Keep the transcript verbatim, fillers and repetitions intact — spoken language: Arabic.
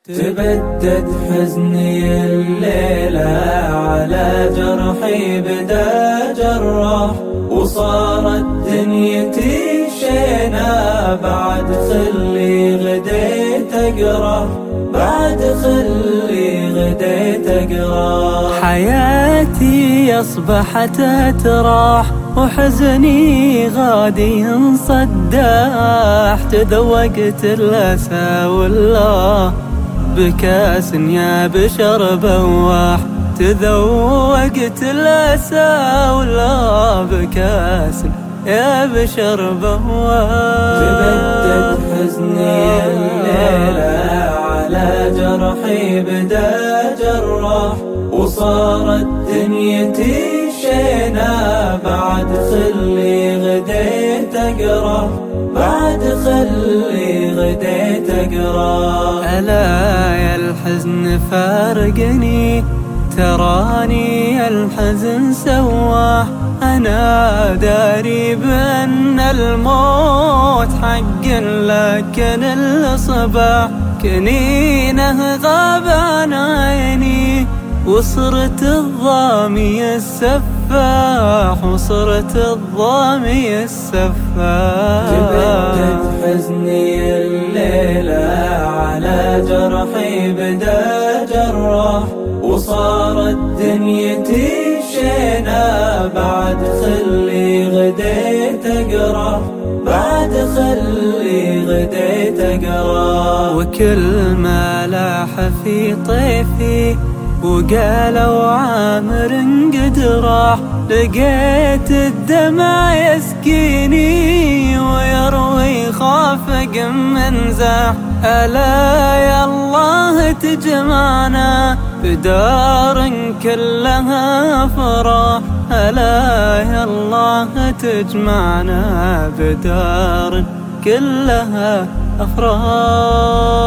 تبدد حزني الليلة على جرحي بدا جراح، وصارت دنيتي شينا بعد خلي غديت أقرأ، بعد خلي غديت أقرأ. حياتي أصبحت أتراح وحزني غادي انصداح، تذوقت الأسى والله بكاس يا بشر بواح، تذوقت الأسى والله بكاس يا بشر بواح. تبدد حزني الليلة على جرحي بدا جراح، وصارت دنيتي شينا بعد خلي غديت أقرأ، بعد خلي غديت أقرأ. ألا يا الحزن فارقني، تراني الحزن سواح، أنا داري بأن الموت حق لكن الصباح كنينه غاب عن عيني، وصرت الضامي السفاح، وصرت الضامي السفاح. تبدد حزني الليلة على جرحي بدا جراح، وصارت دنيتي شينا بعد خلي غديت أقرأ، بعد خلي غديت أقرأ. وكل ما لاح في طيفي وقالوا عامر قد راح، لقيت الدمع يسكيني ويروي خافق من زاح. ألا يا الله تجمعنا بدار كلها فرح، ألا يا الله تجمعنا بدار كلها أفراح.